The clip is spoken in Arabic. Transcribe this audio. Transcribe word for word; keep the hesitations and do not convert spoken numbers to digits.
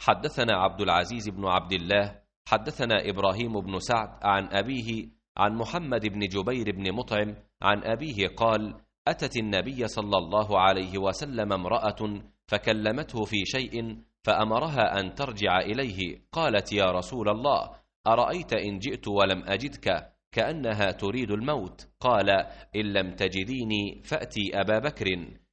حدثنا عبد العزيز بن عبد الله حدثنا إبراهيم بن سعد عن أبيه عن محمد بن جبير بن مطعم عن أبيه قال: أتت النبي صلى الله عليه وسلم امرأة فكلمته في شيء فأمرها أن ترجع إليه. قالت: يا رسول الله، أرأيت إن جئت ولم أجدك كأنها تريد الموت؟ قال: إن لم تجديني فأتي أبا بكر.